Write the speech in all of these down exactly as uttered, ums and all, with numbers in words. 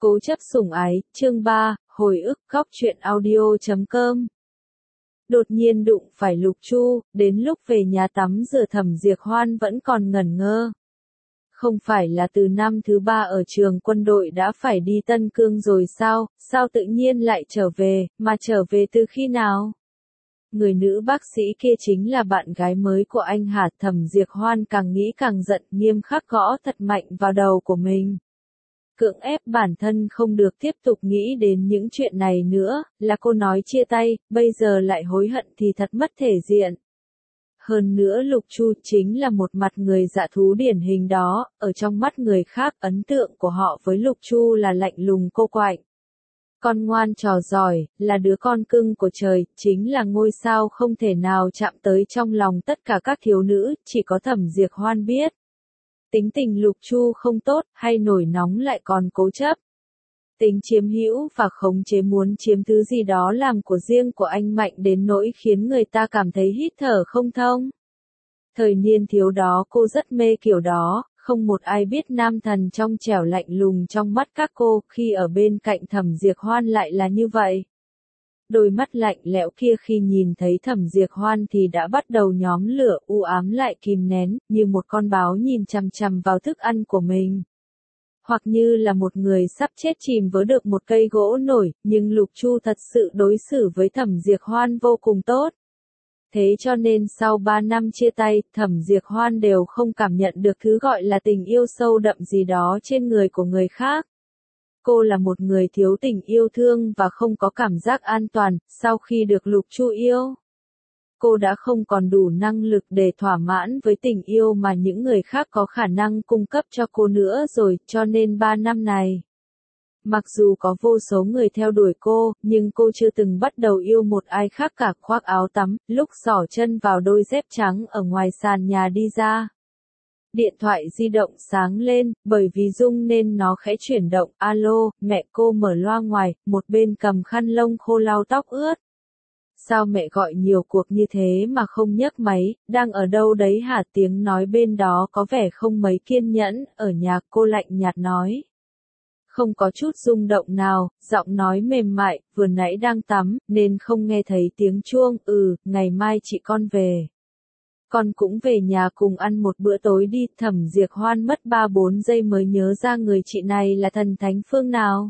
Cố chấp sủng ái, chương ba, hồi ức, góc truyện audio chấm com. Đột nhiên đụng phải Lục Chu, đến lúc về nhà tắm rửa Thẩm Diệp Hoan vẫn còn ngẩn ngơ. Không phải là từ năm thứ ba ở trường quân đội đã phải đi Tân Cương rồi sao, sao tự nhiên lại trở về, mà trở về từ khi nào? Người nữ bác sĩ kia chính là bạn gái mới của anh hả? Thẩm Diệp Hoan càng nghĩ càng giận, nghiêm khắc gõ thật mạnh vào đầu của mình. Cưỡng ép bản thân không được tiếp tục nghĩ đến những chuyện này nữa, là cô nói chia tay, bây giờ lại hối hận thì thật mất thể diện. Hơn nữa Lục Chu chính là một mặt người dạ thú điển hình đó, ở trong mắt người khác ấn tượng của họ với Lục Chu là lạnh lùng cô quạnh. Con ngoan trò giỏi, là đứa con cưng của trời, chính là ngôi sao không thể nào chạm tới trong lòng tất cả các thiếu nữ, chỉ có Thẩm Diệp Hoan biết. Tính tình Lục Chu không tốt, hay nổi nóng lại còn cố chấp. Tính chiếm hữu và khống chế muốn chiếm thứ gì đó làm của riêng của anh mạnh đến nỗi khiến người ta cảm thấy hít thở không thông. Thời niên thiếu đó cô rất mê kiểu đó, không một ai biết nam thần trong trẻo lạnh lùng trong mắt các cô, khi ở bên cạnh Thẩm Diệp Hoan lại là như vậy. Đôi mắt lạnh lẽo kia khi nhìn thấy Thẩm Diệp Hoan thì đã bắt đầu nhóm lửa, u ám lại kìm nén, như một con báo nhìn chằm chằm vào thức ăn của mình. Hoặc như là một người sắp chết chìm với được một cây gỗ nổi, nhưng Lục Chu thật sự đối xử với Thẩm Diệp Hoan vô cùng tốt. Thế cho nên sau ba năm chia tay, Thẩm Diệp Hoan đều không cảm nhận được thứ gọi là tình yêu sâu đậm gì đó trên người của người khác. Cô là một người thiếu tình yêu thương và không có cảm giác an toàn, sau khi được Lục Chu yêu. Cô đã không còn đủ năng lực để thỏa mãn với tình yêu mà những người khác có khả năng cung cấp cho cô nữa rồi, cho nên ba năm này. Mặc dù có vô số người theo đuổi cô, nhưng cô chưa từng bắt đầu yêu một ai khác cả. Khoác áo tắm, lúc xỏ chân vào đôi dép trắng ở ngoài sàn nhà đi ra. Điện thoại di động sáng lên, bởi vì rung nên nó khẽ chuyển động. Alo, mẹ cô mở loa ngoài, một bên cầm khăn lông khô lau tóc ướt. Sao mẹ gọi nhiều cuộc như thế mà không nhấc máy, đang ở đâu đấy hả? Tiếng nói bên đó có vẻ không mấy kiên nhẫn, ở nhà. Cô lạnh nhạt nói. Không có chút rung động nào, giọng nói mềm mại, vừa nãy đang tắm, nên không nghe thấy tiếng chuông. Ừ, ngày mai chị con về. Con cũng về nhà cùng ăn một bữa tối đi. Thẩm Diệp Hoan mất ba bốn giây mới nhớ ra người chị này là thần thánh phương nào.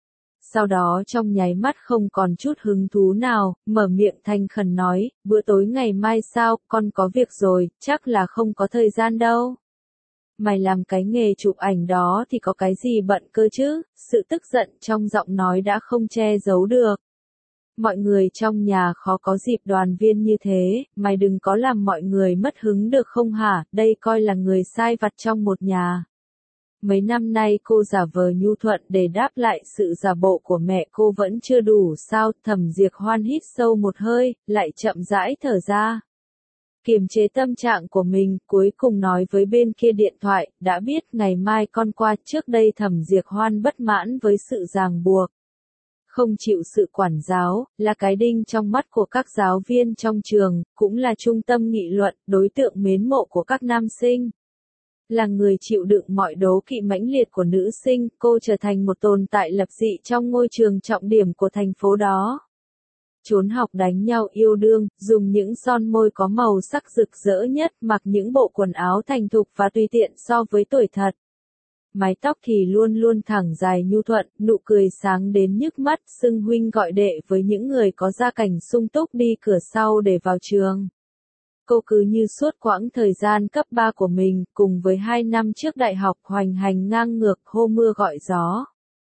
Sau đó trong nháy mắt không còn chút hứng thú nào, mở miệng thành khẩn nói, bữa tối ngày mai sao, con có việc rồi, chắc là không có thời gian đâu. Mày làm cái nghề chụp ảnh đó thì có cái gì bận cơ chứ? Sự tức giận trong giọng nói đã không che giấu được. Mọi người trong nhà khó có dịp đoàn viên như thế, mày đừng có làm mọi người mất hứng được không hả? Đây coi là người sai vặt trong một nhà. Mấy năm nay cô giả vờ nhu thuận để đáp lại sự giả bộ của mẹ cô vẫn chưa đủ sao? Thẩm Diệp Hoan hít sâu một hơi, lại chậm rãi thở ra. Kiềm chế tâm trạng của mình, cuối cùng nói với bên kia điện thoại, đã biết ngày mai con qua. Trước đây Thẩm Diệp Hoan bất mãn với sự ràng buộc. Không chịu sự quản giáo, là cái đinh trong mắt của các giáo viên trong trường, cũng là trung tâm nghị luận, đối tượng mến mộ của các nam sinh. Là người chịu đựng mọi đố kỵ mãnh liệt của nữ sinh, cô trở thành một tồn tại lập dị trong ngôi trường trọng điểm của thành phố đó. Trốn học đánh nhau yêu đương, dùng những son môi có màu sắc rực rỡ nhất, mặc những bộ quần áo thành thục và tùy tiện so với tuổi thật. Mái tóc thì luôn luôn thẳng dài nhu thuận, nụ cười sáng đến nhức mắt, xưng huynh gọi đệ với những người có gia cảnh sung túc đi cửa sau để vào trường. Cô cứ như suốt quãng thời gian cấp ba của mình, cùng với hai năm trước đại học hoành hành ngang ngược hô mưa gọi gió.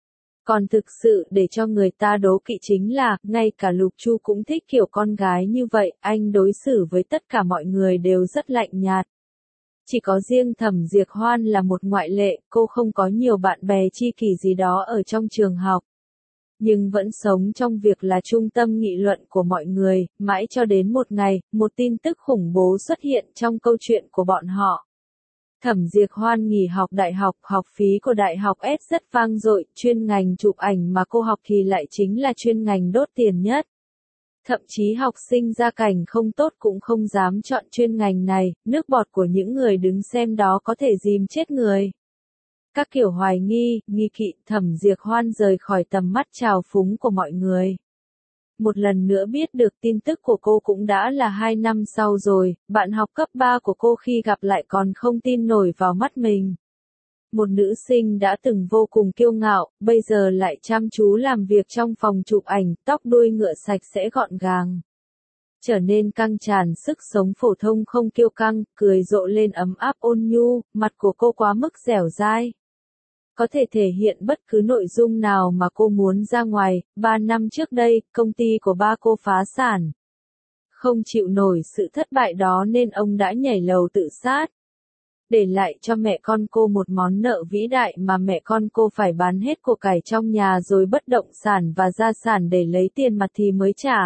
Còn thực sự để cho người ta đố kỵ chính là, ngay cả Lục Chu cũng thích kiểu con gái như vậy, anh đối xử với tất cả mọi người đều rất lạnh nhạt. Chỉ có riêng Thẩm Diệp Hoan là một ngoại lệ, cô không có nhiều bạn bè tri kỷ gì đó ở trong trường học. Nhưng vẫn sống trong việc là trung tâm nghị luận của mọi người, mãi cho đến một ngày, một tin tức khủng bố xuất hiện trong câu chuyện của bọn họ. Thẩm Diệp Hoan nghỉ học đại học, học phí của đại học S rất vang dội, chuyên ngành chụp ảnh mà cô học thì lại chính là chuyên ngành đốt tiền nhất. Thậm chí học sinh gia cảnh không tốt cũng không dám chọn chuyên ngành này, nước bọt của những người đứng xem đó có thể dìm chết người. các kiểu hoài nghi, nghi kỵ, Thẩm Diệp Hoan rời khỏi tầm mắt trào phúng của mọi người. Một lần nữa biết được tin tức của cô cũng đã là hai năm sau rồi, bạn học cấp ba của cô khi gặp lại còn không tin nổi vào mắt mình. Một nữ sinh đã từng vô cùng kiêu ngạo, bây giờ lại chăm chú làm việc trong phòng chụp ảnh, tóc đuôi ngựa sạch sẽ gọn gàng. Trở nên căng tràn sức sống phổ thông không kiêu căng, cười rộ lên ấm áp ôn nhu, mặt của cô quá mức dẻo dai. Có thể thể hiện bất cứ nội dung nào mà cô muốn ra ngoài. Ba năm trước đây, công ty của ba cô phá sản. Không chịu nổi sự thất bại đó nên ông đã nhảy lầu tự sát. Để lại cho mẹ con cô một món nợ vĩ đại mà mẹ con cô phải bán hết của cải trong nhà rồi bất động sản và gia sản để lấy tiền mặt thì mới trả.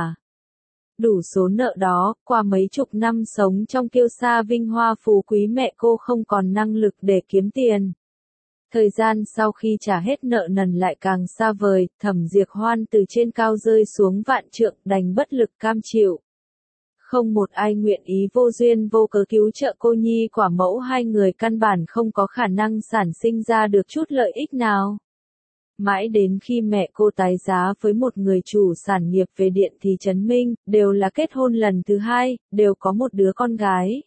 Đủ số nợ đó, qua mấy chục năm sống trong kiêu sa vinh hoa phú quý mẹ cô không còn năng lực để kiếm tiền. Thời gian sau khi trả hết nợ nần lại càng xa vời, Thẩm Diệp Hoan từ trên cao rơi xuống vạn trượng đành bất lực cam chịu. Không một ai nguyện ý vô duyên vô cớ cứu trợ cô nhi quả mẫu, hai người căn bản không có khả năng sản sinh ra được chút lợi ích nào. Mãi đến khi mẹ cô tái giá với một người chủ sản nghiệp về điện thì Trấn Minh, đều là kết hôn lần thứ hai, đều có một đứa con gái.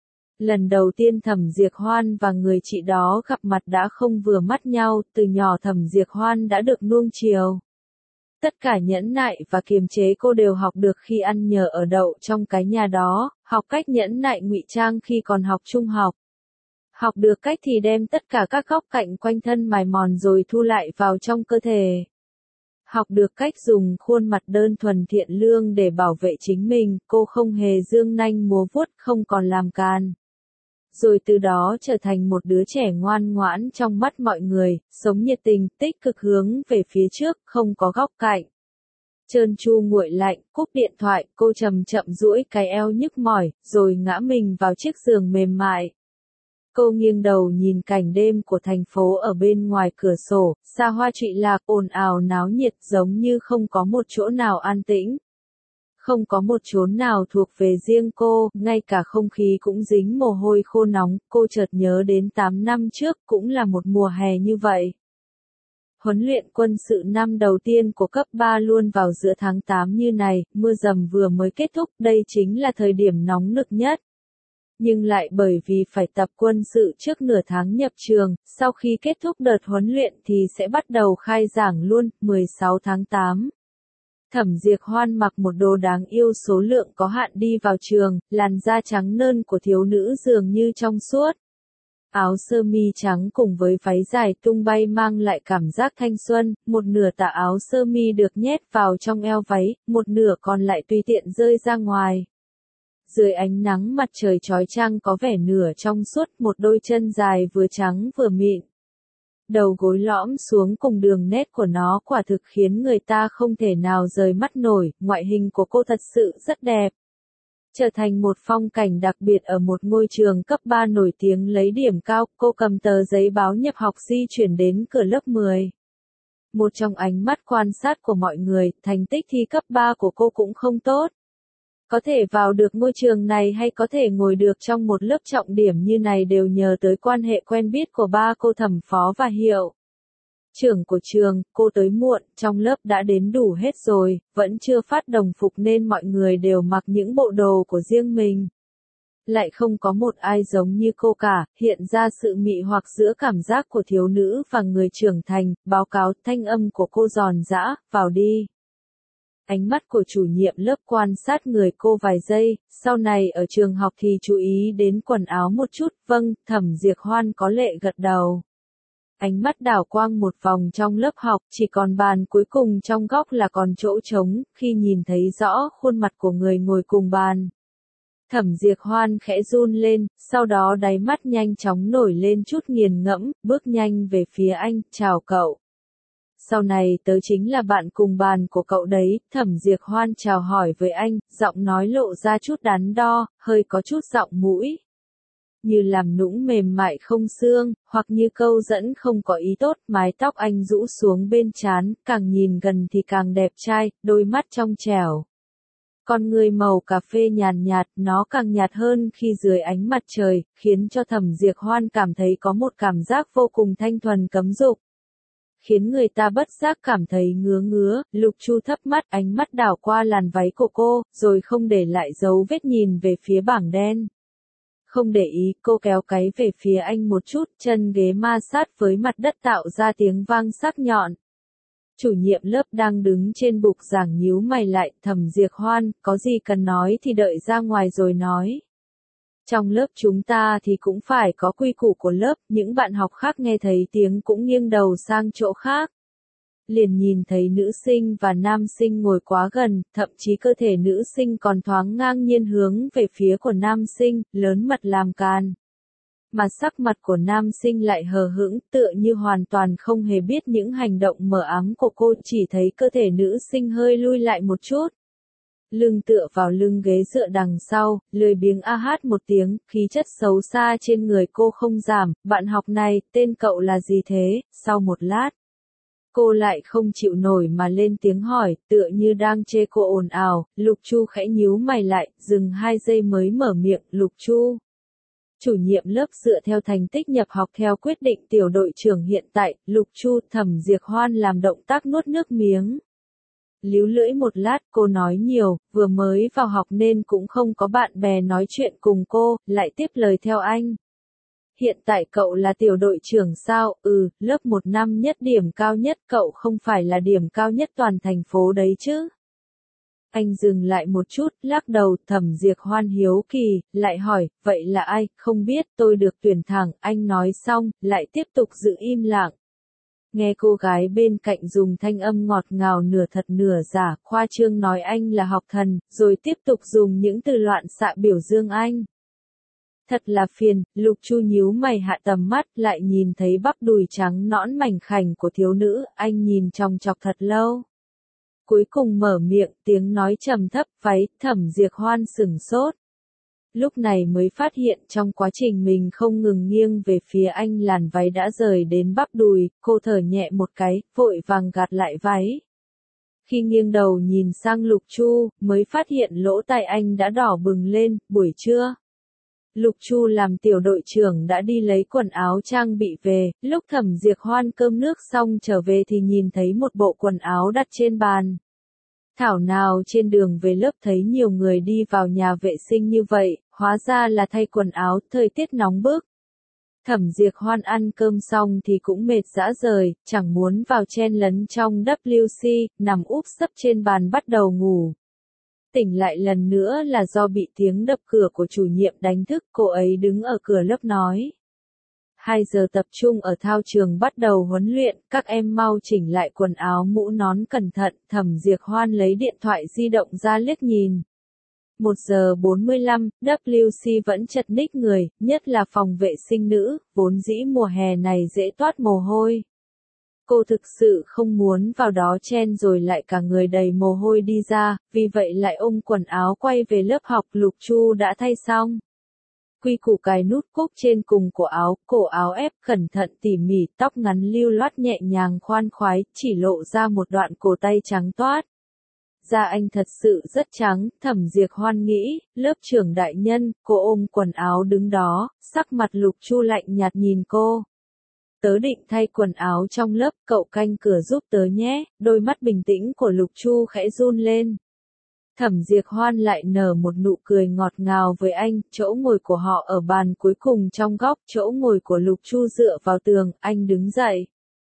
Lần đầu tiên Thẩm Diệp Hoan và người chị đó gặp mặt đã không vừa mắt nhau, từ nhỏ Thẩm Diệp Hoan đã được nuông chiều. Tất cả nhẫn nại và kiềm chế cô đều học được khi ăn nhờ ở đậu trong cái nhà đó, học cách nhẫn nại ngụy trang khi còn học trung học. Học được cách thì đem tất cả các góc cạnh quanh thân mài mòn rồi thu lại vào trong cơ thể. Học được cách dùng khuôn mặt đơn thuần thiện lương để bảo vệ chính mình, cô không hề dương nanh múa vuốt, không còn làm càn. Rồi từ đó trở thành một đứa trẻ ngoan ngoãn trong mắt mọi người, sống nhiệt tình, tích cực hướng về phía trước, không có góc cạnh. Trơn tru nguội lạnh, cúp điện thoại, cô chậm chậm duỗi cái eo nhức mỏi, rồi ngã mình vào chiếc giường mềm mại. Cô nghiêng đầu nhìn cảnh đêm của thành phố ở bên ngoài cửa sổ, xa hoa trụy lạc, ồn ào náo nhiệt giống như không có một chỗ nào an tĩnh. Không có một chốn nào thuộc về riêng cô, ngay cả không khí cũng dính mồ hôi khô nóng, cô chợt nhớ đến tám năm trước cũng là một mùa hè như vậy. Huấn luyện quân sự năm đầu tiên của cấp ba luôn vào giữa tháng tám như này, mưa dầm vừa mới kết thúc, đây chính là thời điểm nóng nực nhất. Nhưng lại bởi vì phải tập quân sự trước nửa tháng nhập trường, sau khi kết thúc đợt huấn luyện thì sẽ bắt đầu khai giảng luôn, mười sáu tháng tám. Thẩm Diệp Hoan mặc một đồ đáng yêu số lượng có hạn đi vào trường, làn da trắng nơn của thiếu nữ dường như trong suốt. Áo sơ mi trắng cùng với váy dài tung bay mang lại cảm giác thanh xuân, một nửa tà áo sơ mi được nhét vào trong eo váy, một nửa còn lại tùy tiện rơi ra ngoài. Dưới ánh nắng mặt trời chói chang có vẻ nửa trong suốt, một đôi chân dài vừa trắng vừa mịn. Đầu gối lõm xuống cùng đường nét của nó quả thực khiến người ta không thể nào rời mắt nổi, ngoại hình của cô thật sự rất đẹp. Trở thành một phong cảnh đặc biệt ở một ngôi trường cấp ba nổi tiếng lấy điểm cao, cô cầm tờ giấy báo nhập học di chuyển đến cửa lớp mười. Một trong ánh mắt quan sát của mọi người, thành tích thi cấp ba của cô cũng không tốt. Có thể vào được ngôi trường này hay có thể ngồi được trong một lớp trọng điểm như này đều nhờ tới quan hệ quen biết của ba cô Thẩm Phó và Hiệu. Trưởng của trường, cô tới muộn, trong lớp đã đến đủ hết rồi, vẫn chưa phát đồng phục nên mọi người đều mặc những bộ đồ của riêng mình. Lại không có một ai giống như cô cả, hiện ra sự mị hoặc giữa cảm giác của thiếu nữ và người trưởng thành, báo cáo thanh âm của cô giòn giã, vào đi. Ánh mắt của chủ nhiệm lớp quan sát người cô vài giây, sau này ở trường học thì chú ý đến quần áo một chút, vâng, Thẩm Diệp Hoan có lệ gật đầu. Ánh mắt đảo quang một vòng trong lớp học, chỉ còn bàn cuối cùng trong góc là còn chỗ trống, khi nhìn thấy rõ khuôn mặt của người ngồi cùng bàn. Thẩm Diệp Hoan khẽ run lên, sau đó đáy mắt nhanh chóng nổi lên chút nghiền ngẫm, bước nhanh về phía anh, chào cậu. Sau này tớ chính là bạn cùng bàn của cậu đấy, Thẩm Diệp Hoan chào hỏi với anh, giọng nói lộ ra chút đắn đo, hơi có chút giọng mũi. Như làm nũng mềm mại không xương, hoặc như câu dẫn không có ý tốt, mái tóc anh rũ xuống bên trán, càng nhìn gần thì càng đẹp trai, đôi mắt trong trẻo. Con người màu cà phê nhàn nhạt, nó càng nhạt hơn khi dưới ánh mặt trời, khiến cho Thẩm Diệp Hoan cảm thấy có một cảm giác vô cùng thanh thuần cấm dục. Khiến người ta bất giác cảm thấy ngứa ngứa, Lục Chu thấp mắt, ánh mắt đảo qua làn váy của cô, rồi không để lại dấu vết nhìn về phía bảng đen. Không để ý, cô kéo cái về phía anh một chút, chân ghế ma sát với mặt đất tạo ra tiếng vang sắc nhọn. Chủ nhiệm lớp đang đứng trên bục giảng nhíu mày lại, Thẩm Diệp Hoan, có gì cần nói thì đợi ra ngoài rồi nói. Trong lớp chúng ta thì cũng phải có quy củ của lớp, những bạn học khác nghe thấy tiếng cũng nghiêng đầu sang chỗ khác. Liền nhìn thấy nữ sinh và nam sinh ngồi quá gần, thậm chí cơ thể nữ sinh còn thoáng ngang nhiên hướng về phía của nam sinh, lớn mật làm càn. Mà sắc mặt của nam sinh lại hờ hững, tựa như hoàn toàn không hề biết những hành động mờ ám của cô, chỉ thấy cơ thể nữ sinh hơi lui lại một chút. Lưng tựa vào lưng ghế dựa đằng sau, lười biếng a hát một tiếng, khí chất xấu xa trên người cô không giảm, bạn học này, tên cậu là gì thế, sau một lát. Cô lại không chịu nổi mà lên tiếng hỏi, tựa như đang chê cô ồn ào, Lục Chu khẽ nhíu mày lại, dừng hai giây mới mở miệng, Lục Chu. Chủ nhiệm lớp dựa theo thành tích nhập học theo quyết định tiểu đội trưởng hiện tại, Lục Chu. Thẩm Diệp Hoan làm động tác nuốt nước miếng. Líu lưỡi một lát, cô nói nhiều, vừa mới vào học nên cũng không có bạn bè nói chuyện cùng cô, lại tiếp lời theo anh. Hiện tại cậu là tiểu đội trưởng sao? Ừ, lớp một năm nhất điểm cao nhất, cậu không phải là điểm cao nhất toàn thành phố đấy chứ? Anh dừng lại một chút, lắc đầu. Thẩm Diệp Hoan hiếu kỳ, lại hỏi, vậy là ai? Không biết, tôi được tuyển thẳng, anh nói xong, lại tiếp tục giữ im lặng. Nghe cô gái bên cạnh dùng thanh âm ngọt ngào nửa thật nửa giả, khoa trương nói anh là học thần, rồi tiếp tục dùng những từ loạn xạ biểu dương anh. Thật là phiền, Lục Chu nhíu mày hạ tầm mắt, lại nhìn thấy bắp đùi trắng nõn mảnh khảnh của thiếu nữ, anh nhìn chòng chọc thật lâu. Cuối cùng mở miệng, tiếng nói trầm thấp, váy. Thẩm Diệp Hoan sửng sốt. Lúc này mới phát hiện trong quá trình mình không ngừng nghiêng về phía anh, làn váy đã rời đến bắp đùi, cô thở nhẹ một cái, vội vàng gạt lại váy. Khi nghiêng đầu nhìn sang Lục Chu, mới phát hiện lỗ tai anh đã đỏ bừng lên. Buổi trưa, Lục Chu làm tiểu đội trưởng đã đi lấy quần áo trang bị về, lúc Thẩm Diệp Hoan cơm nước xong trở về thì nhìn thấy một bộ quần áo đặt trên bàn. Thảo nào trên đường về lớp thấy nhiều người đi vào nhà vệ sinh như vậy, hóa ra là thay quần áo, thời tiết nóng bức. Thẩm Diệp Hoan ăn cơm xong thì cũng mệt rã rời, chẳng muốn vào chen lấn trong W C, nằm úp sấp trên bàn bắt đầu ngủ. Tỉnh lại lần nữa là do bị tiếng đập cửa của chủ nhiệm đánh thức, cô ấy đứng ở cửa lớp nói. Hai giờ tập trung ở thao trường bắt đầu huấn luyện, các em mau chỉnh lại quần áo mũ nón cẩn thận. Thẩm Diệp Hoan lấy điện thoại di động ra liếc nhìn. Một giờ bốn mươi lăm, W C vẫn chật ních người, nhất là phòng vệ sinh nữ, vốn dĩ mùa hè này dễ toát mồ hôi. Cô thực sự không muốn vào đó chen rồi lại cả người đầy mồ hôi đi ra, vì vậy lại ôm quần áo quay về lớp học. Lục Chu đã thay xong. Quy củ cài nút cúc trên cùng của áo, cổ áo ép cẩn thận tỉ mỉ, tóc ngắn lưu loát nhẹ nhàng khoan khoái, chỉ lộ ra một đoạn cổ tay trắng toát. Da anh thật sự rất trắng. Thẩm Diệp Hoan nghĩ, lớp trưởng đại nhân, cô ôm quần áo đứng đó, sắc mặt Lục Chu lạnh nhạt nhìn cô. Tớ định thay quần áo trong lớp, cậu canh cửa giúp tớ nhé. Đôi mắt bình tĩnh của Lục Chu khẽ run lên. Thẩm Diệp Hoan lại nở một nụ cười ngọt ngào với anh, chỗ ngồi của họ ở bàn cuối cùng trong góc, chỗ ngồi của Lục Chu dựa vào tường, anh đứng dậy.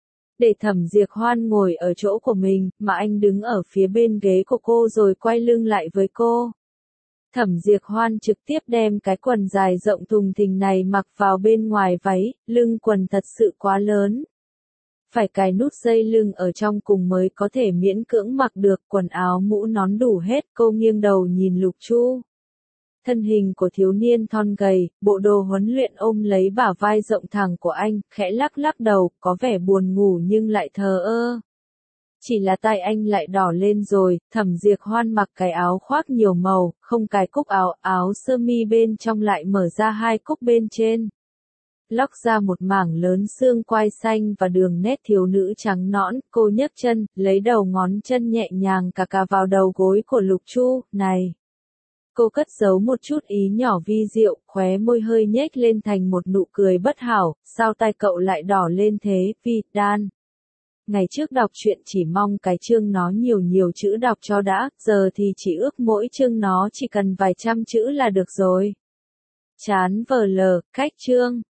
Để Thẩm Diệp Hoan ngồi ở chỗ của mình, mà anh đứng ở phía bên ghế của cô rồi quay lưng lại với cô. Thẩm Diệp Hoan trực tiếp đem cái quần dài rộng thùng thình này mặc vào bên ngoài váy, lưng quần thật sự quá lớn. Phải cài nút dây lưng ở trong cùng mới có thể miễn cưỡng mặc được, quần áo mũ nón đủ hết. Cô nghiêng đầu nhìn Lục Chu. Thân hình của thiếu niên thon gầy, bộ đồ huấn luyện ôm lấy bả vai rộng thẳng của anh, khẽ lắc lắc đầu, có vẻ buồn ngủ nhưng lại thờ ơ. Chỉ là tay anh lại đỏ lên rồi. Thẩm Diệp Hoan mặc cái áo khoác nhiều màu, không cài cúc áo, áo sơ mi bên trong lại mở ra hai cúc bên trên. lóc ra một mảng lớn xương quai xanh và đường nét thiếu nữ trắng nõn, cô nhấc chân, lấy đầu ngón chân nhẹ nhàng cà cà vào đầu gối của Lục Chu, này. Cô cất giấu một chút ý nhỏ vi diệu, khóe môi hơi nhếch lên thành một nụ cười bất hảo, sao tai cậu lại đỏ lên thế, Vi, Đan. Ngày trước đọc truyện chỉ mong cái chương nó nhiều nhiều chữ đọc cho đã, giờ thì chỉ ước mỗi chương nó chỉ cần vài trăm chữ là được rồi. Chán vờ lờ, cách chương.